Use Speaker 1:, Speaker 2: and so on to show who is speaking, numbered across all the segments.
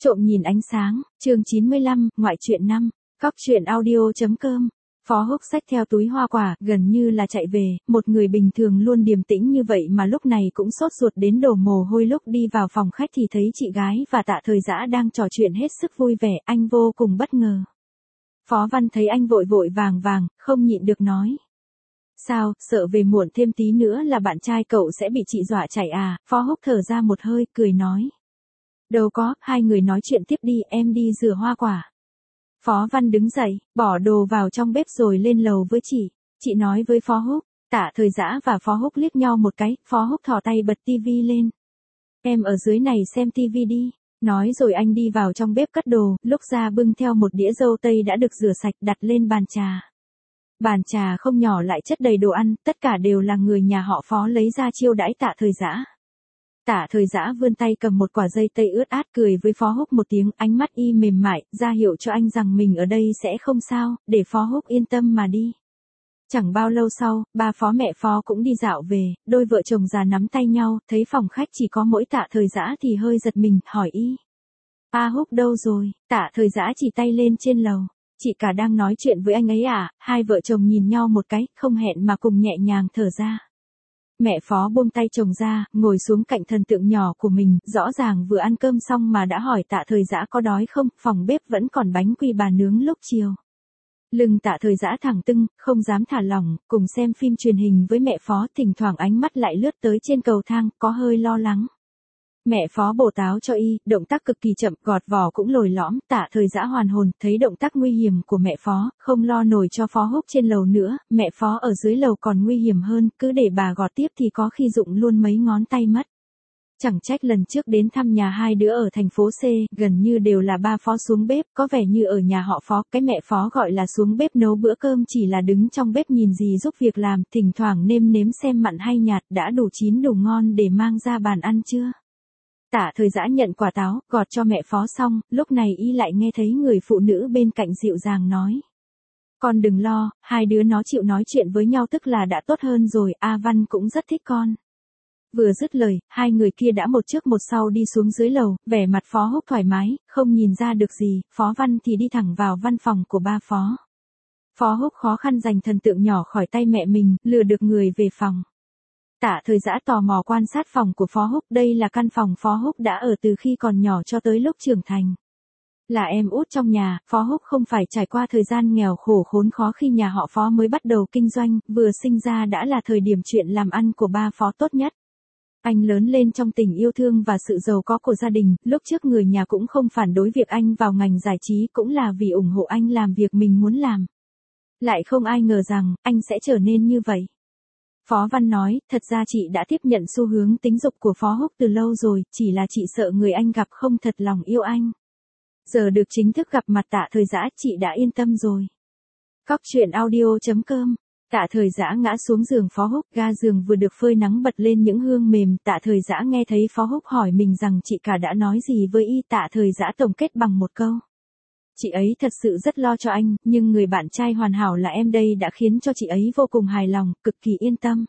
Speaker 1: Trộm nhìn ánh sáng, chương 95, ngoại truyện 5, Cóc truyện audio.com. Phó Húc xách theo túi hoa quả, gần như là chạy về, một người bình thường luôn điềm tĩnh như vậy mà lúc này cũng sốt ruột đến đổ mồ hôi. Lúc đi vào phòng khách thì thấy chị gái và Tạ Thời Dã đang trò chuyện hết sức vui vẻ, anh vô cùng bất ngờ. Phó Văn thấy anh vội vội vàng vàng, không nhịn được nói. Sao, sợ về muộn thêm tí nữa là bạn trai cậu sẽ bị chị dọa chạy à? Phó Húc thở ra một hơi, cười nói. Đâu có, hai người nói chuyện tiếp đi, em đi rửa hoa quả. Phó Văn đứng dậy, bỏ đồ vào trong bếp rồi lên lầu với chị. Chị nói với Phó Húc. Tạ Thời Dã và Phó Húc liếc nhau một cái, Phó Húc thò tay bật tivi lên. Em ở dưới này xem tivi đi. Nói rồi anh đi vào trong bếp cất đồ, lúc ra bưng theo một đĩa dâu tây đã được rửa sạch đặt lên bàn trà. Bàn trà không nhỏ lại chất đầy đồ ăn, tất cả đều là người nhà họ Phó lấy ra chiêu đãi Tạ Thời Dã. Tạ Thời Dã vươn tay cầm một quả dây tây ướt át, cười với Phó Húc một tiếng, ánh mắt y mềm mại, ra hiệu cho anh rằng mình ở đây sẽ không sao, để Phó Húc yên tâm mà đi. Chẳng bao lâu sau, ba Phó mẹ Phó cũng đi dạo về, đôi vợ chồng già nắm tay nhau, thấy phòng khách chỉ có mỗi Tạ Thời Dã thì hơi giật mình, hỏi y. A Húc đâu rồi? Tạ Thời Dã chỉ tay lên trên lầu. Chị cả đang nói chuyện với anh ấy à? Hai vợ chồng nhìn nhau một cái, không hẹn mà cùng nhẹ nhàng thở ra. Mẹ Phó buông tay chồng ra, ngồi xuống cạnh thần tượng nhỏ của mình, rõ ràng vừa ăn cơm xong mà đã hỏi Tạ Thời Dã có đói không, phòng bếp vẫn còn bánh quy bà nướng lúc chiều. Lưng Tạ Thời Dã thẳng tưng, không dám thả lỏng, cùng xem phim truyền hình với mẹ Phó, thỉnh thoảng ánh mắt lại lướt tới trên cầu thang, có hơi lo lắng. Mẹ Phó bổ táo cho y, động tác cực kỳ chậm, gọt vỏ cũng lồi lõm. Tạ Thời Dã hoàn hồn, thấy động tác nguy hiểm của mẹ Phó, không lo nổi cho Phó Húc trên lầu nữa, mẹ Phó ở dưới lầu còn nguy hiểm hơn, cứ để bà gọt tiếp thì có khi rụng luôn mấy ngón tay mất. Chẳng trách lần trước đến thăm nhà hai đứa ở thành phố C, gần như đều là ba Phó xuống bếp, có vẻ như ở nhà họ Phó, cái mẹ Phó gọi là xuống bếp nấu bữa cơm chỉ là đứng trong bếp nhìn dì giúp việc làm, thỉnh thoảng nêm nếm xem mặn hay nhạt, đã đủ chín đủ ngon để mang ra bàn ăn chưa. Tạ Thời Dã nhận quả táo, gọt cho mẹ Phó xong, lúc này y lại nghe thấy người phụ nữ bên cạnh dịu dàng nói. Con đừng lo, hai đứa nó chịu nói chuyện với nhau tức là đã tốt hơn rồi, A Văn cũng rất thích con. Vừa dứt lời, hai người kia đã một trước một sau đi xuống dưới lầu, vẻ mặt Phó Húc thoải mái, không nhìn ra được gì, Phó Văn thì đi thẳng vào văn phòng của ba Phó. Phó Húc khó khăn giành thần tượng nhỏ khỏi tay mẹ mình, lừa được người về phòng. Tạ Thời Dã tò mò quan sát phòng của Phó Húc, đây là căn phòng Phó Húc đã ở từ khi còn nhỏ cho tới lúc trưởng thành. Là em út trong nhà, Phó Húc không phải trải qua thời gian nghèo khổ khốn khó khi nhà họ Phó mới bắt đầu kinh doanh, vừa sinh ra đã là thời điểm chuyện làm ăn của ba Phó tốt nhất. Anh lớn lên trong tình yêu thương và sự giàu có của gia đình, lúc trước người nhà cũng không phản đối việc anh vào ngành giải trí, cũng là vì ủng hộ anh làm việc mình muốn làm. Lại không ai ngờ rằng, anh sẽ trở nên như vậy. Phó Văn nói, thật ra chị đã tiếp nhận xu hướng tính dục của Phó Húc từ lâu rồi, chỉ là chị sợ người anh gặp không thật lòng yêu anh. Giờ được chính thức gặp mặt Tạ Thời Dã, chị đã yên tâm rồi. Cóc truyện audio.com. Tạ Thời Dã ngã xuống giường Phó Húc, ga giường vừa được phơi nắng bật lên những hương mềm. Tạ Thời Dã nghe thấy Phó Húc hỏi mình rằng chị cả đã nói gì với y. Tạ Thời Dã tổng kết bằng một câu. Chị ấy thật sự rất lo cho anh, nhưng người bạn trai hoàn hảo là em đây đã khiến cho chị ấy vô cùng hài lòng, cực kỳ yên tâm.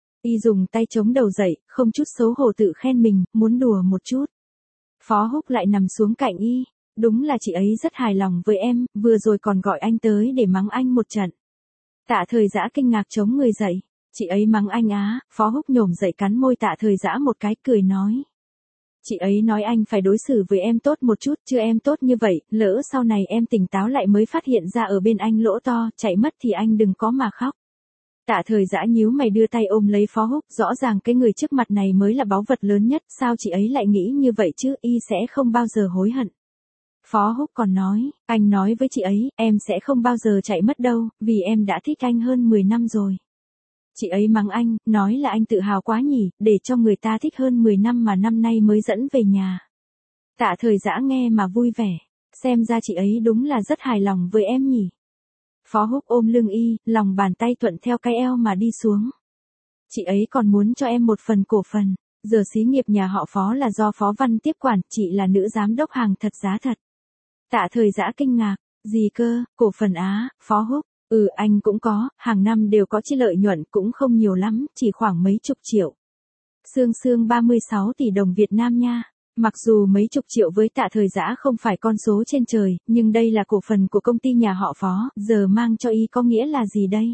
Speaker 1: Y dùng tay chống đầu dậy, không chút xấu hổ tự khen mình, muốn đùa một chút. Phó Húc lại nằm xuống cạnh y. Đúng là chị ấy rất hài lòng với em, vừa rồi còn gọi anh tới để mắng anh một trận. Tạ Thời Dã kinh ngạc chống người dậy. Chị ấy mắng anh á? Phó Húc nhổm dậy cắn môi Tạ Thời Dã một cái, cười nói. Chị ấy nói anh phải đối xử với em tốt một chút, chứ em tốt như vậy, lỡ sau này em tỉnh táo lại mới phát hiện ra ở bên anh lỗ to, chạy mất thì anh đừng có mà khóc. Tạ Thời Dã nhíu mày đưa tay ôm lấy Phó Húc, rõ ràng cái người trước mặt này mới là báu vật lớn nhất, sao chị ấy lại nghĩ như vậy chứ, y sẽ không bao giờ hối hận. Phó Húc còn nói, anh nói với chị ấy, em sẽ không bao giờ chạy mất đâu, vì em đã thích anh hơn 10 năm rồi. Chị ấy mắng anh, nói là anh tự hào quá nhỉ, để cho người ta thích hơn 10 năm mà năm nay mới dẫn về nhà. Tạ Thời Dã nghe mà vui vẻ, xem ra chị ấy đúng là rất hài lòng với em nhỉ. Phó Húc ôm lưng y, lòng bàn tay thuận theo cái eo mà đi xuống. Chị ấy còn muốn cho em một phần cổ phần, giờ xí nghiệp nhà họ Phó là do Phó Văn tiếp quản, chị là nữ giám đốc hàng thật giá thật. Tạ Thời Dã kinh ngạc, gì cơ, cổ phần á? Phó Húc, anh cũng có, hàng năm đều có chi lợi nhuận, cũng không nhiều lắm, chỉ khoảng mấy chục triệu. Xương 36 tỷ đồng Việt Nam nha. Mặc dù mấy chục triệu với Tạ Thời Dã không phải con số trên trời, nhưng đây là cổ phần của công ty nhà họ Phó, giờ mang cho y có nghĩa là gì đây?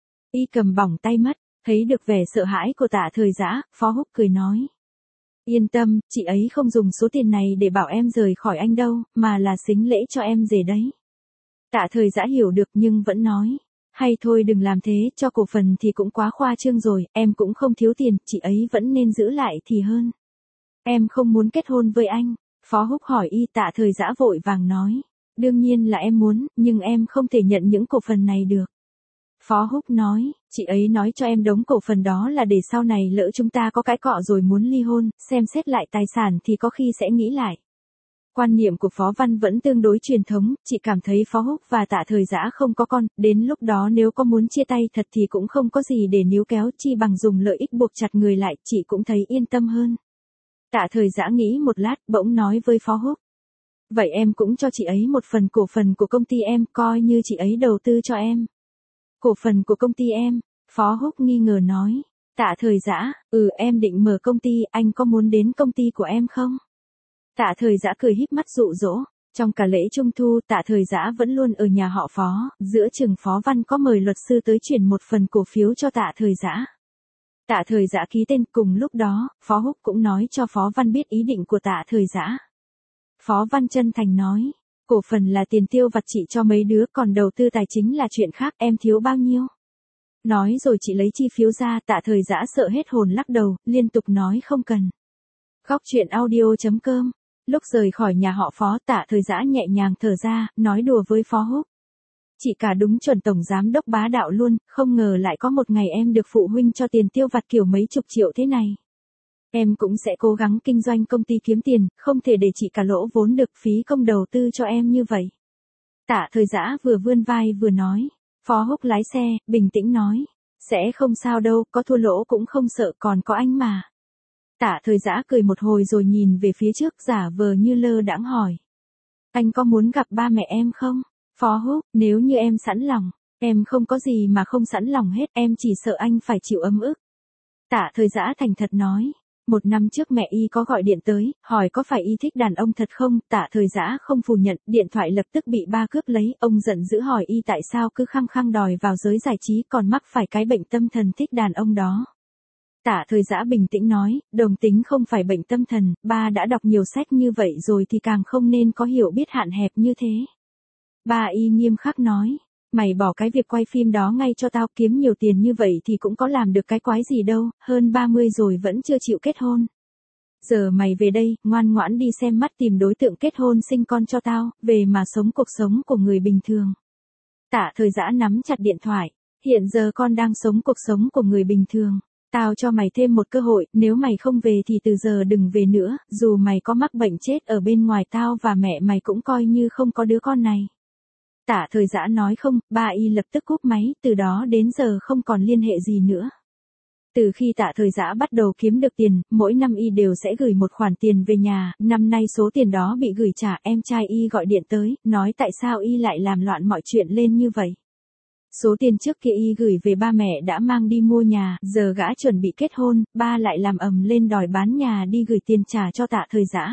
Speaker 1: Y cầm bỏng tay mất, thấy được vẻ sợ hãi của Tạ Thời Dã, Phó Húc cười nói. Yên tâm, chị ấy không dùng số tiền này để bảo em rời khỏi anh đâu, mà là sính lễ cho em rể đấy. Tạ Thời Dã hiểu được nhưng vẫn nói. Hay thôi đừng làm thế, cho cổ phần thì cũng quá khoa trương rồi, em cũng không thiếu tiền, chị ấy vẫn nên giữ lại thì hơn. Em không muốn kết hôn với anh. Phó Húc hỏi y. Tạ Thời Dã vội vàng nói. Đương nhiên là em muốn, nhưng em không thể nhận những cổ phần này được. Phó Húc nói, chị ấy nói cho em đống cổ phần đó là để sau này lỡ chúng ta có cãi cọ rồi muốn ly hôn, xem xét lại tài sản thì có khi sẽ nghĩ lại. Quan niệm của Phó Văn vẫn tương đối truyền thống, chị cảm thấy Phó Húc và Tạ Thời Dã không có con, đến lúc đó nếu có muốn chia tay thật thì cũng không có gì để níu kéo, chi bằng dùng lợi ích buộc chặt người lại, chị cũng thấy yên tâm hơn. Tạ Thời Dã nghĩ một lát, bỗng nói với Phó Húc. Vậy em cũng cho chị ấy một phần cổ phần của công ty em, coi như chị ấy đầu tư cho em. Cổ phần của công ty em, Phó Húc nghi ngờ nói. Tạ Thời Dã, em định mở công ty, anh có muốn đến công ty của em không? Tạ Thời Dã cười híp mắt dụ dỗ. Trong cả lễ Trung Thu, Tạ Thời Dã vẫn luôn ở nhà họ Phó, giữa chừng Phó Văn có mời luật sư tới chuyển một phần cổ phiếu cho Tạ Thời Dã. Tạ Thời Dã ký tên, cùng lúc đó, Phó Húc cũng nói cho Phó Văn biết ý định của Tạ Thời Dã. Phó Văn chân thành nói, cổ phần là tiền tiêu vặt chị cho mấy đứa, còn đầu tư tài chính là chuyện khác, em thiếu bao nhiêu? Nói rồi chị lấy chi phiếu ra. Tạ Thời Dã sợ hết hồn lắc đầu, liên tục nói không cần. Góc truyện audio.com. Lúc rời khỏi nhà họ Phó, Tạ Thời Dã nhẹ nhàng thở ra, nói đùa với Phó Húc. Chị cả đúng chuẩn tổng giám đốc bá đạo luôn, không ngờ lại có một ngày em được phụ huynh cho tiền tiêu vặt kiểu mấy chục triệu thế này. Em cũng sẽ cố gắng kinh doanh công ty kiếm tiền, không thể để chị cả lỗ vốn được, phí công đầu tư cho em như vậy. Tạ Thời Dã vừa vươn vai vừa nói. Phó Húc lái xe, bình tĩnh nói. Sẽ không sao đâu, có thua lỗ cũng không sợ, còn có anh mà. Tạ Thời Dã cười một hồi rồi nhìn về phía trước, giả vờ như lơ đãng hỏi. Anh có muốn gặp ba mẹ em không? Phó Húc, nếu như em sẵn lòng, em không có gì mà không sẵn lòng hết, em chỉ sợ anh phải chịu ấm ức. Tạ Thời Dã thành thật nói. 1 năm trước mẹ y có gọi điện tới, hỏi có phải y thích đàn ông thật không, Tạ Thời Dã không phủ nhận, điện thoại lập tức bị ba cướp lấy, ông giận dữ hỏi y tại sao cứ khăng khăng đòi vào giới giải trí, còn mắc phải cái bệnh tâm thần thích đàn ông đó. Tạ Thời Dã bình tĩnh nói, đồng tính không phải bệnh tâm thần, ba đã đọc nhiều sách như vậy rồi thì càng không nên có hiểu biết hạn hẹp như thế. Ba y nghiêm khắc nói, mày bỏ cái việc quay phim đó ngay cho tao, kiếm nhiều tiền như vậy thì cũng có làm được cái quái gì đâu, hơn 30 rồi vẫn chưa chịu kết hôn. Giờ mày về đây, ngoan ngoãn đi xem mắt tìm đối tượng kết hôn sinh con cho tao, về mà sống cuộc sống của người bình thường. Tạ Thời Dã nắm chặt điện thoại, hiện giờ con đang sống cuộc sống của người bình thường. Tao cho mày thêm một cơ hội, nếu mày không về thì từ giờ đừng về nữa, dù mày có mắc bệnh chết ở bên ngoài tao và mẹ mày cũng coi như không có đứa con này. Tạ Thời Dã nói không, ba y lập tức cúp máy, từ đó đến giờ không còn liên hệ gì nữa. Từ khi Tạ Thời Dã bắt đầu kiếm được tiền, mỗi năm y đều sẽ gửi một khoản tiền về nhà, năm nay số tiền đó bị gửi trả, em trai y gọi điện tới, nói tại sao y lại làm loạn mọi chuyện lên như vậy. Số tiền trước kia y gửi về ba mẹ đã mang đi mua nhà, giờ gã chuẩn bị kết hôn, ba lại làm ầm lên đòi bán nhà đi gửi tiền trả cho Tạ Thời Dã.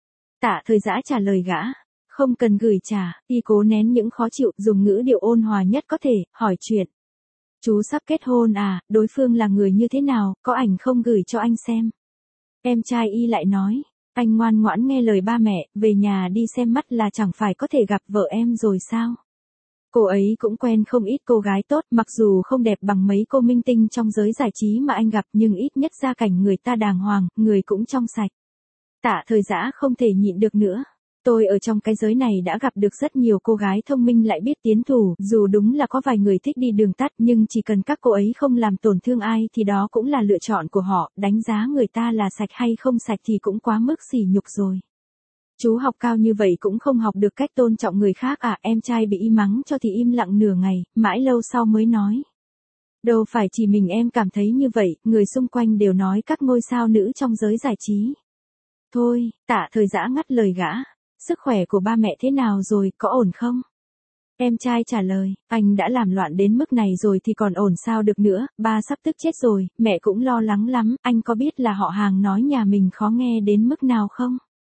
Speaker 1: Tạ Thời Dã trả lời gã, không cần gửi trả, y cố nén những khó chịu, dùng ngữ điệu ôn hòa nhất có thể, hỏi chuyện. Chú sắp kết hôn à, đối phương là người như thế nào, có ảnh không gửi cho anh xem. Em trai y lại nói, anh ngoan ngoãn nghe lời ba mẹ, về nhà đi xem mắt là chẳng phải có thể gặp vợ em rồi sao. Cô ấy cũng quen không ít cô gái tốt, mặc dù không đẹp bằng mấy cô minh tinh trong giới giải trí mà anh gặp, nhưng ít nhất gia cảnh người ta đàng hoàng, người cũng trong sạch. Tạ Thời Dã không thể nhịn được nữa. Tôi ở trong cái giới này đã gặp được rất nhiều cô gái thông minh lại biết tiến thủ, dù đúng là có vài người thích đi đường tắt, nhưng chỉ cần các cô ấy không làm tổn thương ai thì đó cũng là lựa chọn của họ, đánh giá người ta là sạch hay không sạch thì cũng quá mức sỉ nhục rồi. Chú học cao như vậy cũng không học được cách tôn trọng người khác à, em trai bị y mắng cho thì im lặng nửa ngày, mãi lâu sau mới nói. Đâu phải chỉ mình em cảm thấy như vậy, người xung quanh đều nói các ngôi sao nữ trong giới giải trí. Thôi, Tạ Thời Dã ngắt lời gã. Sức khỏe của ba mẹ thế nào rồi, có ổn không? Em trai trả lời, anh đã làm loạn đến mức này rồi thì còn ổn sao được nữa, ba sắp tức chết rồi, mẹ cũng lo lắng lắm, anh có biết là họ hàng nói nhà mình khó nghe đến mức nào không?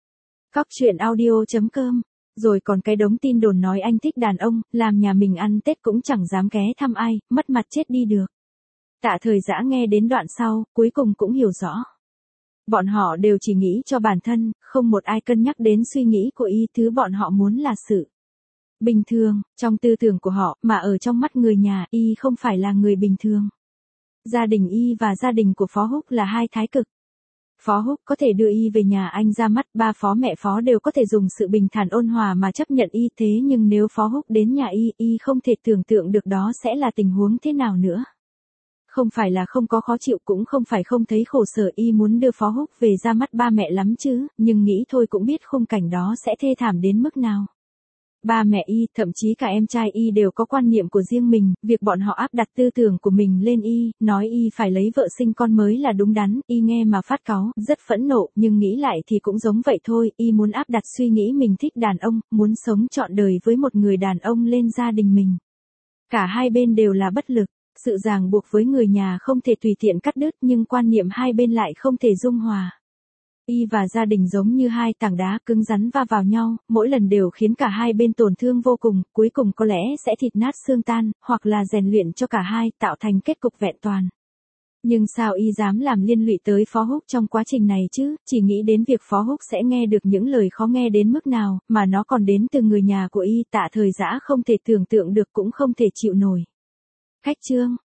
Speaker 1: Cóc truyện audio.com. Rồi còn cái đống tin đồn nói anh thích đàn ông, làm nhà mình ăn Tết cũng chẳng dám ghé thăm ai, mất mặt chết đi được. Tạ Thời Dã nghe đến đoạn sau, cuối cùng cũng hiểu rõ. Bọn họ đều chỉ nghĩ cho bản thân, không một ai cân nhắc đến suy nghĩ của y, thứ bọn họ muốn là sự bình thường, trong tư tưởng của họ, mà ở trong mắt người nhà, y không phải là người bình thường. Gia đình y và gia đình của Phó Húc là hai thái cực. Phó Húc có thể đưa y về nhà anh ra mắt, ba Phó mẹ Phó đều có thể dùng sự bình thản ôn hòa mà chấp nhận y, thế nhưng nếu Phó Húc đến nhà y không thể tưởng tượng được đó sẽ là tình huống thế nào nữa. Không phải là không có khó chịu, cũng không phải không thấy khổ sở, y muốn đưa Phó Húc về ra mắt ba mẹ lắm chứ, nhưng nghĩ thôi cũng biết khung cảnh đó sẽ thê thảm đến mức nào. Ba mẹ y, thậm chí cả em trai y đều có quan niệm của riêng mình, việc bọn họ áp đặt tư tưởng của mình lên y, nói y phải lấy vợ sinh con mới là đúng đắn, y nghe mà phát cáu, rất phẫn nộ, nhưng nghĩ lại thì cũng giống vậy thôi, y muốn áp đặt suy nghĩ mình thích đàn ông, muốn sống trọn đời với một người đàn ông lên gia đình mình. Cả hai bên đều là bất lực, sự ràng buộc với người nhà không thể tùy tiện cắt đứt, nhưng quan niệm hai bên lại không thể dung hòa. Y và gia đình giống như hai tảng đá cứng rắn va vào nhau, mỗi lần đều khiến cả hai bên tổn thương vô cùng, cuối cùng có lẽ sẽ thịt nát xương tan, hoặc là rèn luyện cho cả hai, tạo thành kết cục vẹn toàn. Nhưng sao y dám làm liên lụy tới Phó Húc trong quá trình này chứ, chỉ nghĩ đến việc Phó Húc sẽ nghe được những lời khó nghe đến mức nào, mà nó còn đến từ người nhà của y, Tạ Thời Dã không thể tưởng tượng được cũng không thể chịu nổi. Khách chương.